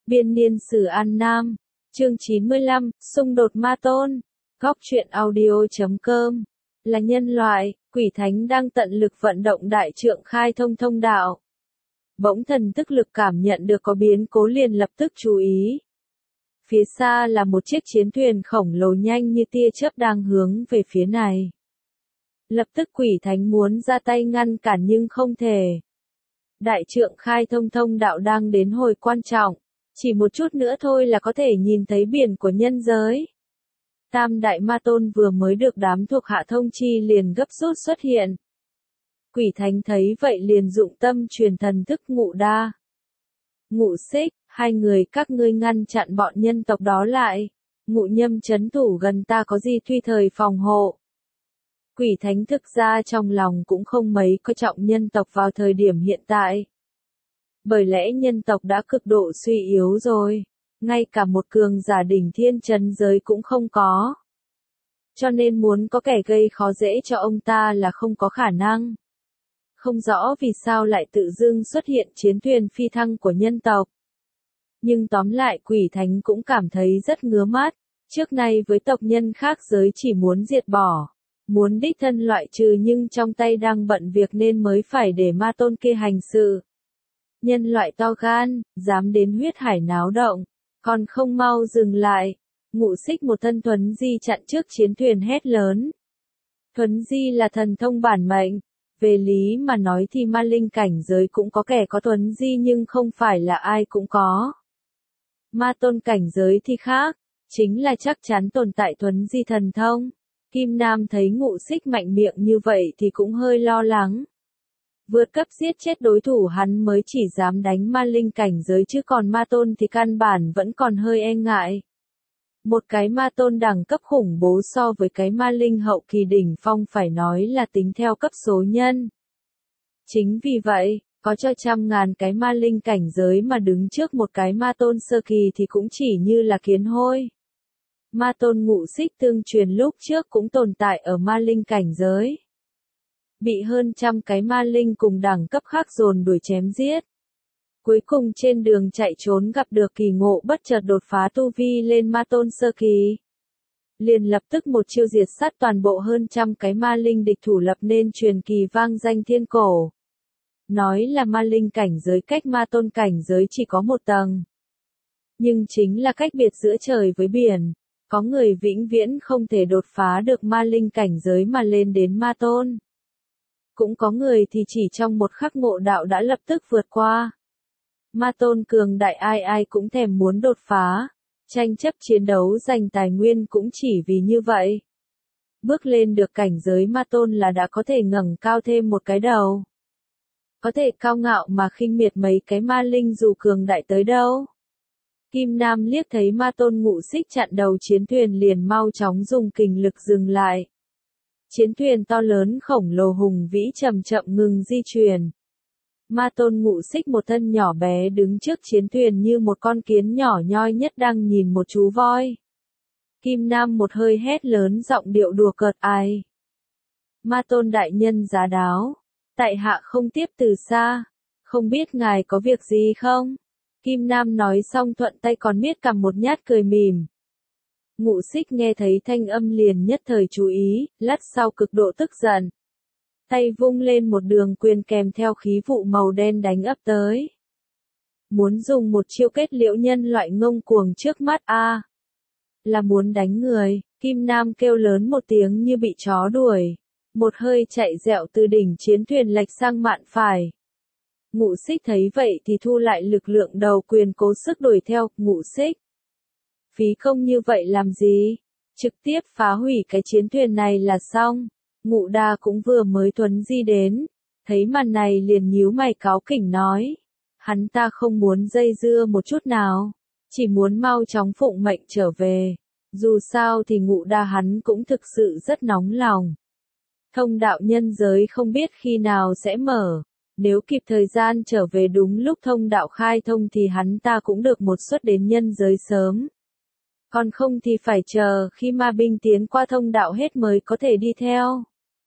Biên niên sử An Nam. Chương 95, xung đột ma tôn. Góc truyện audio.com. Là nhân loại, quỷ thánh đang tận lực vận động đại trượng khai thông thông đạo. Bỗng thần tức lực cảm nhận được có biến cố liền lập tức chú ý. Phía xa là một chiếc chiến thuyền khổng lồ nhanh như tia chớp đang hướng về phía này. Lập tức quỷ thánh muốn ra tay ngăn cản nhưng không thể. Đại trượng khai thông thông đạo đang đến hồi quan trọng. Chỉ một chút nữa thôi là có thể nhìn thấy biển của nhân giới. Tam đại ma tôn vừa mới được đám thuộc hạ thông chi liền gấp rút xuất hiện. Quỷ thánh thấy vậy liền dụng tâm truyền thần thức Ngụ Đa. Ngụ Xích, hai người các ngươi ngăn chặn bọn nhân tộc đó lại. Ngụ Nhâm trấn thủ gần ta có gì tùy thời phòng hộ. Quỷ thánh thực ra trong lòng cũng không mấy coi trọng nhân tộc vào thời điểm hiện tại. Bởi lẽ nhân tộc đã cực độ suy yếu rồi, ngay cả một cường giả đỉnh thiên trấn giới cũng không có. Cho nên muốn có kẻ gây khó dễ cho ông ta là không có khả năng. Không rõ vì sao lại tự dưng xuất hiện chiến thuyền phi thăng của nhân tộc. Nhưng tóm lại quỷ thánh cũng cảm thấy rất ngứa mắt, trước nay với tộc nhân khác giới chỉ muốn diệt bỏ. Muốn đích thân loại trừ nhưng trong tay đang bận việc nên mới phải để ma tôn kia hành sự. Nhân loại to gan, dám đến huyết hải náo động, còn không mau dừng lại. Ngụ Xích một thân thuấn di chặn trước chiến thuyền hét lớn. Thuấn di là thần thông bản mệnh, về lý mà nói thì ma linh cảnh giới cũng có kẻ có thuấn di nhưng không phải là ai cũng có. Ma tôn cảnh giới thì khác, chính là chắc chắn tồn tại thuấn di thần thông. Kim Nam thấy Ngụ Xích mạnh miệng như vậy thì cũng hơi lo lắng. Vượt cấp giết chết đối thủ hắn mới chỉ dám đánh ma linh cảnh giới chứ còn ma tôn thì căn bản vẫn còn hơi e ngại. Một cái ma tôn đẳng cấp khủng bố so với cái ma linh hậu kỳ đỉnh phong phải nói là tính theo cấp số nhân. Chính vì vậy, có cho trăm ngàn cái ma linh cảnh giới mà đứng trước một cái ma tôn sơ kỳ thì cũng chỉ như là kiến hôi. Ma tôn Ngụ Xích tương truyền lúc trước cũng tồn tại ở ma linh cảnh giới. Bị hơn trăm cái ma linh cùng đẳng cấp khác dồn đuổi chém giết. Cuối cùng trên đường chạy trốn gặp được kỳ ngộ bất chợt đột phá tu vi lên ma tôn sơ kỳ. Liền lập tức một chiêu diệt sát toàn bộ hơn trăm cái ma linh địch thủ lập nên truyền kỳ vang danh thiên cổ. Nói là ma linh cảnh giới cách ma tôn cảnh giới chỉ có một tầng. Nhưng chính là cách biệt giữa trời với biển. Có người vĩnh viễn không thể đột phá được ma linh cảnh giới mà lên đến ma tôn. Cũng có người thì chỉ trong một khắc ngộ đạo đã lập tức vượt qua. Ma tôn cường đại ai ai cũng thèm muốn đột phá. Tranh chấp chiến đấu giành tài nguyên cũng chỉ vì như vậy. Bước lên được cảnh giới ma tôn là đã có thể ngẩng cao thêm một cái đầu. Có thể cao ngạo mà khinh miệt mấy cái ma linh dù cường đại tới đâu. Kim Nam liếc thấy ma tôn Ngụ Xích chặn đầu chiến thuyền liền mau chóng dùng kình lực dừng lại. Chiến thuyền to lớn khổng lồ hùng vĩ chậm chậm ngừng di chuyển. Ma tôn Ngụ Xích một thân nhỏ bé đứng trước chiến thuyền như một con kiến nhỏ nhoi nhất đang nhìn một chú voi. Kim Nam một hơi hét lớn giọng điệu đùa cợt ai. Ma tôn đại nhân giá đáo. Tại hạ không tiếp từ xa. Không biết ngài có việc gì không? Kim Nam nói xong thuận tay còn miết cầm một nhát cười mỉm. Ngụ Xích nghe thấy thanh âm liền nhất thời chú ý, lát sau cực độ tức giận. Tay vung lên một đường quyền kèm theo khí vụ màu đen đánh ấp tới. Muốn dùng một chiêu kết liễu nhân loại ngông cuồng trước mắt a. Là muốn đánh người, Kim Nam kêu lớn một tiếng như bị chó đuổi. Một hơi chạy dẹo từ đỉnh chiến thuyền lệch sang mạn phải. Ngụ Xích thấy vậy thì thu lại lực lượng đầu quyền cố sức đuổi theo. Ngụ Xích, phí công như vậy làm gì? Trực tiếp phá hủy cái chiến thuyền này là xong. Ngụ Đa cũng vừa mới thuấn di đến. Thấy màn này liền nhíu mày cáu kỉnh nói. Hắn ta không muốn dây dưa một chút nào. Chỉ muốn mau chóng phụng mệnh trở về. Dù sao thì Ngụ Đa hắn cũng thực sự rất nóng lòng. Thông đạo nhân giới không biết khi nào sẽ mở. Nếu kịp thời gian trở về đúng lúc thông đạo khai thông thì hắn ta cũng được một suất đến nhân giới sớm. Còn không thì phải chờ khi ma binh tiến qua thông đạo hết mới có thể đi theo.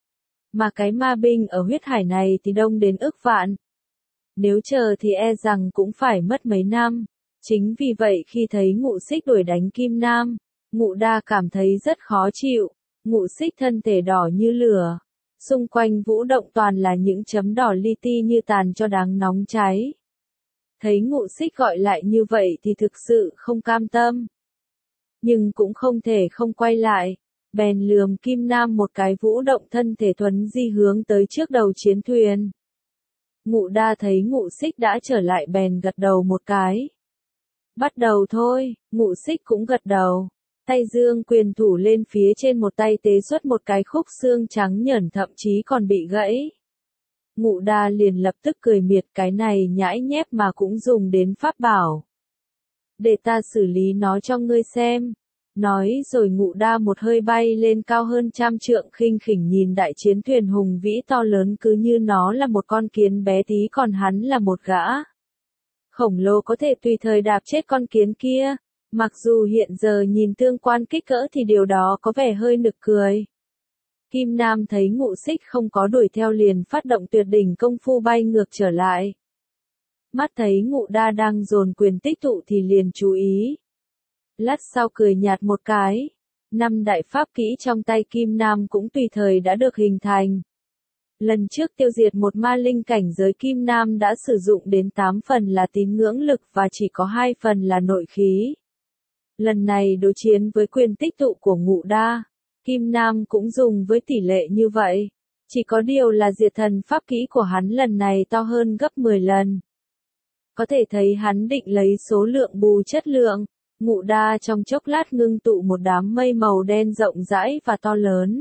Mà cái ma binh ở huyết hải này thì đông đến ức vạn. Nếu chờ thì e rằng cũng phải mất mấy năm. Chính vì vậy khi thấy Ngụ Xích đuổi đánh Kim Nam, Ngụ Đa cảm thấy rất khó chịu. Ngụ Xích thân thể đỏ như lửa, xung quanh vũ động toàn là những chấm đỏ li ti như tàn cho đáng nóng cháy. Thấy Ngụ Xích gọi lại như vậy thì thực sự không cam tâm. Nhưng cũng không thể không quay lại, bèn lườm Kim Nam một cái vũ động thân thể thuấn di hướng tới trước đầu chiến thuyền. Ngụ Đa thấy Ngụ Xích đã trở lại bèn gật đầu một cái. Bắt đầu thôi, Ngụ Xích cũng gật đầu. Tay dương quyền thủ lên phía trên một tay tế xuất một cái khúc xương trắng nhởn thậm chí còn bị gãy. Ngụ Đa liền lập tức cười miệt, cái này nhãi nhép mà cũng dùng đến pháp bảo. Để ta xử lý nó cho ngươi xem. Nói rồi Ngụ Đa một hơi bay lên cao hơn 100 trượng, khinh khỉnh nhìn đại chiến thuyền hùng vĩ to lớn cứ như nó là một con kiến bé tí còn hắn là một gã khổng lồ có thể tùy thời đạp chết con kiến kia. Mặc dù hiện giờ nhìn tương quan kích cỡ thì điều đó có vẻ hơi nực cười. Kim Nam thấy Ngụ Xích không có đuổi theo liền phát động tuyệt đỉnh công phu bay ngược trở lại. Mắt thấy Ngụ Đa đang dồn quyền tích tụ thì liền chú ý. Lát sau cười nhạt một cái. 5 đại pháp kỹ trong tay Kim Nam cũng tùy thời đã được hình thành. Lần trước tiêu diệt một ma linh cảnh giới Kim Nam đã sử dụng đến 8 phần là tín ngưỡng lực và chỉ có 2 phần là nội khí. Lần này đối chiến với quyền tích tụ của Ngụ Đa, Kim Nam cũng dùng với tỷ lệ như vậy. Chỉ có điều là diệt thần pháp kỹ của hắn lần này to hơn gấp 10 lần. Có thể thấy hắn định lấy số lượng bù chất lượng. Ngụ Đa trong chốc lát ngưng tụ một đám mây màu đen rộng rãi và to lớn,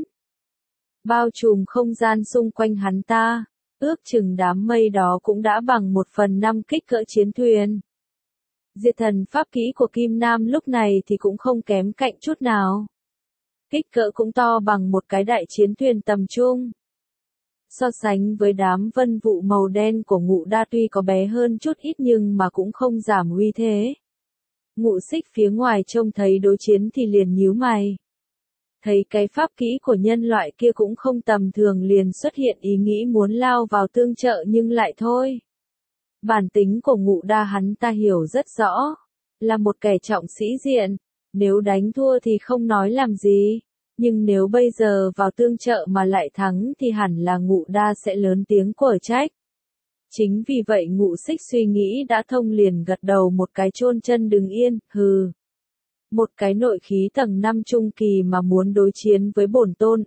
bao trùm không gian xung quanh hắn ta. Ước chừng đám mây đó cũng đã bằng 1/5 kích cỡ chiến thuyền. Diệt thần pháp kỹ của Kim Nam lúc này thì cũng không kém cạnh chút nào. Kích cỡ cũng to bằng một cái đại chiến thuyền tầm trung. So sánh với đám vân vụ màu đen của Ngụ Đa tuy có bé hơn chút ít nhưng mà cũng không giảm uy thế. Ngụ Xích phía ngoài trông thấy đối chiến thì liền nhíu mày. Thấy cái pháp kỹ của nhân loại kia cũng không tầm thường liền xuất hiện ý nghĩ muốn lao vào tương trợ nhưng lại thôi. Bản tính của Ngụ Đa hắn ta hiểu rất rõ. Là một kẻ trọng sĩ diện. Nếu đánh thua thì không nói làm gì. Nhưng nếu bây giờ vào tương trợ mà lại thắng thì hẳn là Ngụ Đa sẽ lớn tiếng quở trách. Chính vì vậy Ngụ Xích suy nghĩ đã thông liền gật đầu một cái chôn chân đứng yên, hừ. Một cái nội khí tầng 5 trung kỳ mà muốn đối chiến với bổn tôn,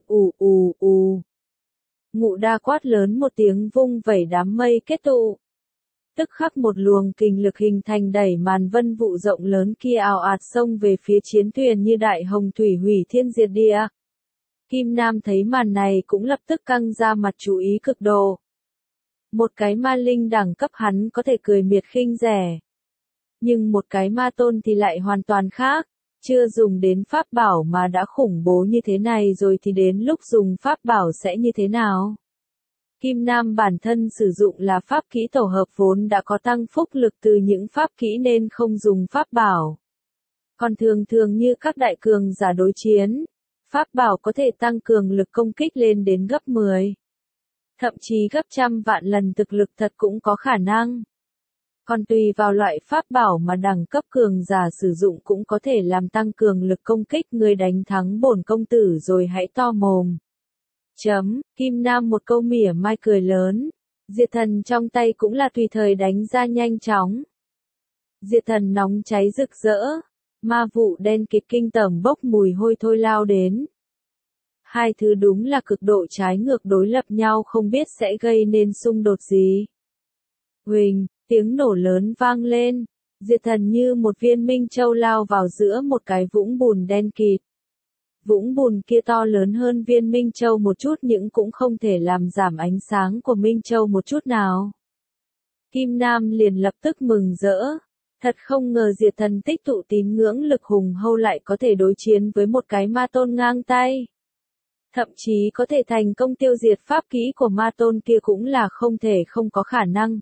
Ngụ Đa quát lớn một tiếng vung vẩy đám mây kết tụ. Tức khắc một luồng kình lực hình thành đẩy màn vân vụ rộng lớn kia ào ạt xông về phía chiến thuyền như đại hồng thủy hủy thiên diệt địa. Kim Nam thấy màn này cũng lập tức căng ra mặt chú ý cực độ. Một cái ma linh đẳng cấp hắn có thể cười miệt khinh rẻ. Nhưng một cái ma tôn thì lại hoàn toàn khác. Chưa dùng đến pháp bảo mà đã khủng bố như thế này rồi thì đến lúc dùng pháp bảo sẽ như thế nào? Kim Nam bản thân sử dụng là pháp kỹ tổ hợp vốn đã có tăng phúc lực từ những pháp kỹ nên không dùng pháp bảo. Còn thường thường như các đại cường giả đối chiến, pháp bảo có thể tăng cường lực công kích lên đến gấp 10. Thậm chí gấp trăm vạn lần thực lực thật cũng có khả năng. Còn tùy vào loại pháp bảo mà đẳng cấp cường giả sử dụng cũng có thể làm tăng cường lực công kích, người đánh thắng bổn công tử rồi hãy to mồm. Kim Nam một câu mỉa mai cười lớn. Diệt thần trong tay cũng là tùy thời đánh ra nhanh chóng. Diệt thần nóng cháy rực rỡ. Ma vụ đen kịt kinh tởm bốc mùi hôi thôi lao đến. Hai thứ đúng là cực độ trái ngược đối lập nhau, không biết sẽ gây nên xung đột gì. Huỳnh, tiếng nổ lớn vang lên. Diệt thần như một viên minh châu lao vào giữa một cái vũng bùn đen kịt. Vũng bùn kia to lớn hơn viên minh châu một chút nhưng cũng không thể làm giảm ánh sáng của minh châu một chút nào. Kim Nam liền lập tức mừng rỡ. Thật không ngờ diệt thần tích tụ tín ngưỡng lực hùng hậu lại có thể đối chiến với một cái ma tôn ngang tay. Thậm chí có thể thành công tiêu diệt pháp kỹ của ma tôn kia cũng là không thể không có khả năng.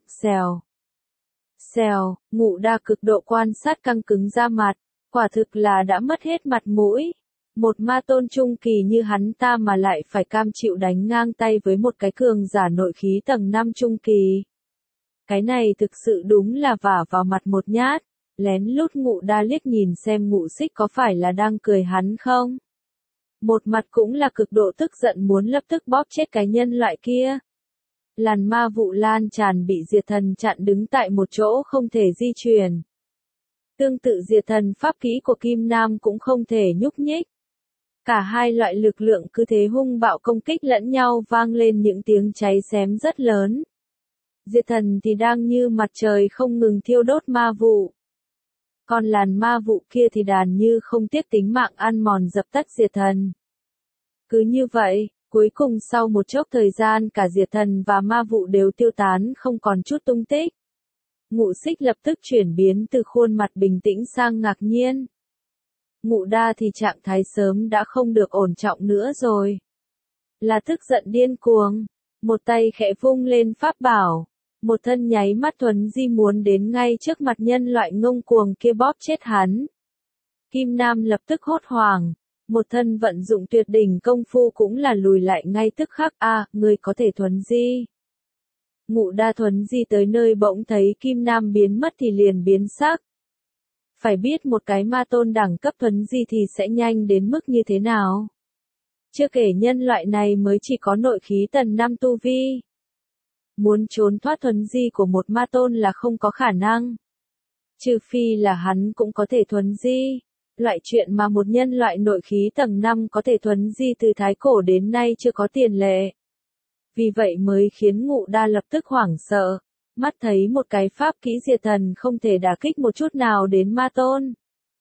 Xèo, Ngụ Đa cực độ quan sát căng cứng da mặt, quả thực là đã mất hết mặt mũi. Một ma tôn trung kỳ như hắn ta mà lại phải cam chịu đánh ngang tay với một cái cường giả nội khí tầng 5 trung kỳ. Cái này thực sự đúng là vả vào mặt một nhát. Lén lút Ngụ Đa liếc nhìn xem Ngụ Xích có phải là đang cười hắn không. Một mặt cũng là cực độ tức giận muốn lập tức bóp chết cái nhân loại kia. Làn ma vụ lan tràn bị diệt thần chặn đứng tại một chỗ không thể di chuyển. Tương tự diệt thần pháp kỹ của Kim Nam cũng không thể nhúc nhích. Cả hai loại lực lượng cứ thế hung bạo công kích lẫn nhau vang lên những tiếng cháy xém rất lớn. Diệt thần thì đang như mặt trời không ngừng thiêu đốt ma vụ. Còn làn ma vụ kia thì đàn như không tiếc tính mạng ăn mòn dập tắt diệt thần. Cứ như vậy, cuối cùng sau một chốc thời gian cả diệt thần và ma vụ đều tiêu tán không còn chút tung tích. Ngụ Xích lập tức chuyển biến từ khuôn mặt bình tĩnh sang ngạc nhiên. Ngụ Đa thì trạng thái sớm đã không được ổn trọng nữa rồi. Là tức giận điên cuồng, một tay khẽ vung lên pháp bảo, một thân nháy mắt thuấn di muốn đến ngay trước mặt nhân loại ngông cuồng kia bóp chết hắn. Kim Nam lập tức hốt hoảng, một thân vận dụng tuyệt đỉnh công phu cũng là lùi lại ngay tức khắc. Ngươi có thể thuấn di. Ngụ Đa thuấn di tới nơi bỗng thấy Kim Nam biến mất thì liền biến sắc. Phải biết một cái ma tôn đẳng cấp thuấn di thì sẽ nhanh đến mức như thế nào. Chưa kể nhân loại này mới chỉ có nội khí tầng 5 tu vi. Muốn trốn thoát thuấn di của một ma tôn là không có khả năng. Trừ phi là hắn cũng có thể thuấn di. Loại chuyện mà một nhân loại nội khí tầng 5 có thể thuấn di từ thái cổ đến nay chưa có tiền lệ. Vì vậy mới khiến Ngụ Đa lập tức hoảng sợ. Mắt thấy một cái pháp kỹ diệt thần không thể đả kích một chút nào đến ma tôn.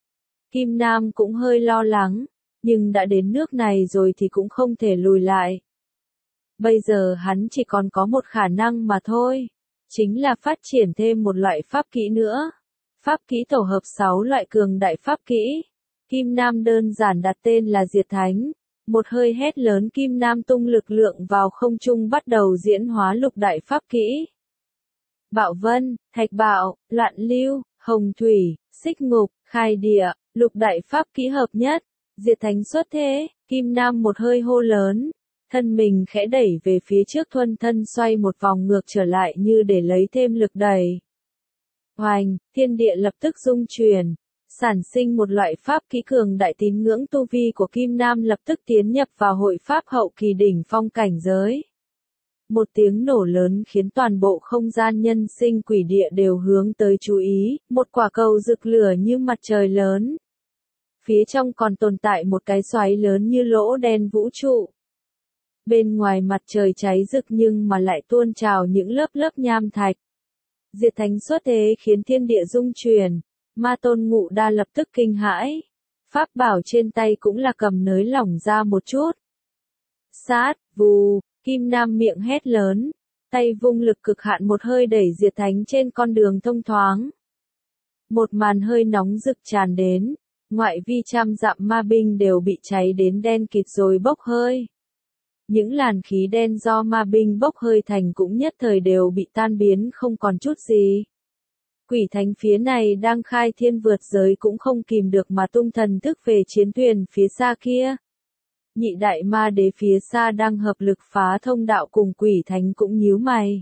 Kim Nam cũng hơi lo lắng, nhưng đã đến nước này rồi thì cũng không thể lùi lại. Bây giờ hắn chỉ còn có một khả năng mà thôi, chính là phát triển thêm một loại pháp kỹ nữa. Pháp kỹ tổ hợp 6 loại cường đại pháp kỹ. Kim Nam đơn giản đặt tên là Diệt Thánh. Một hơi hét lớn Kim Nam tung lực lượng vào không trung bắt đầu diễn hóa lục đại pháp kỹ. Bạo vân, thạch bạo, loạn lưu, hồng thủy, xích ngục, khai địa, lục đại pháp kỹ hợp nhất. Diệt Thánh xuất thế, Kim Nam một hơi hô lớn. Thân mình khẽ đẩy về phía trước thuần thân xoay một vòng ngược trở lại như để lấy thêm lực đẩy. Hoành, thiên địa lập tức rung chuyển. Sản sinh một loại pháp kỹ cường đại tín ngưỡng tu vi của Kim Nam lập tức tiến nhập vào hội pháp hậu kỳ đỉnh phong cảnh giới. Một tiếng nổ lớn khiến toàn bộ không gian nhân sinh quỷ địa đều hướng tới chú ý, một quả cầu rực lửa như mặt trời lớn. Phía trong còn tồn tại một cái xoáy lớn như lỗ đen vũ trụ. Bên ngoài mặt trời cháy rực nhưng mà lại tuôn trào những lớp lớp nham thạch. Diệt Thánh xuất thế khiến thiên địa rung chuyển. Ma tôn Ngụ Đa lập tức kinh hãi. Pháp bảo trên tay cũng là cầm nới lỏng ra một chút. Sát, vù, Kim Nam miệng hét lớn. Tay vung lực cực hạn một hơi đẩy Diệt Thánh trên con đường thông thoáng. Một màn hơi nóng rực tràn đến. Ngoại vi trăm dặm ma binh đều bị cháy đến đen kịt rồi bốc hơi. Những làn khí đen do ma binh bốc hơi thành cũng nhất thời đều bị tan biến không còn chút gì. Quỷ thánh phía này đang khai thiên vượt giới cũng không kìm được mà tung thần thức về chiến thuyền phía xa kia. Nhị đại ma đế phía xa đang hợp lực phá thông đạo cùng quỷ thánh cũng nhíu mày.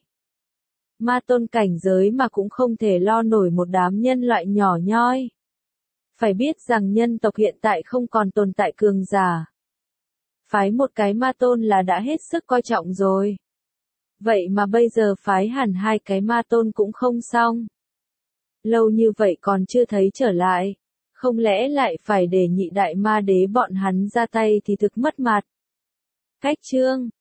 Ma tôn cảnh giới mà cũng không thể lo nổi một đám nhân loại nhỏ nhoi. Phải biết rằng nhân tộc hiện tại không còn tồn tại cường giả. Phái một cái ma tôn là đã hết sức coi trọng rồi. Vậy mà bây giờ phái hẳn 2 cái ma tôn cũng không xong. Lâu như vậy còn chưa thấy trở lại. Không lẽ lại phải để nhị đại ma đế bọn hắn ra tay thì thực mất mặt. Cách chương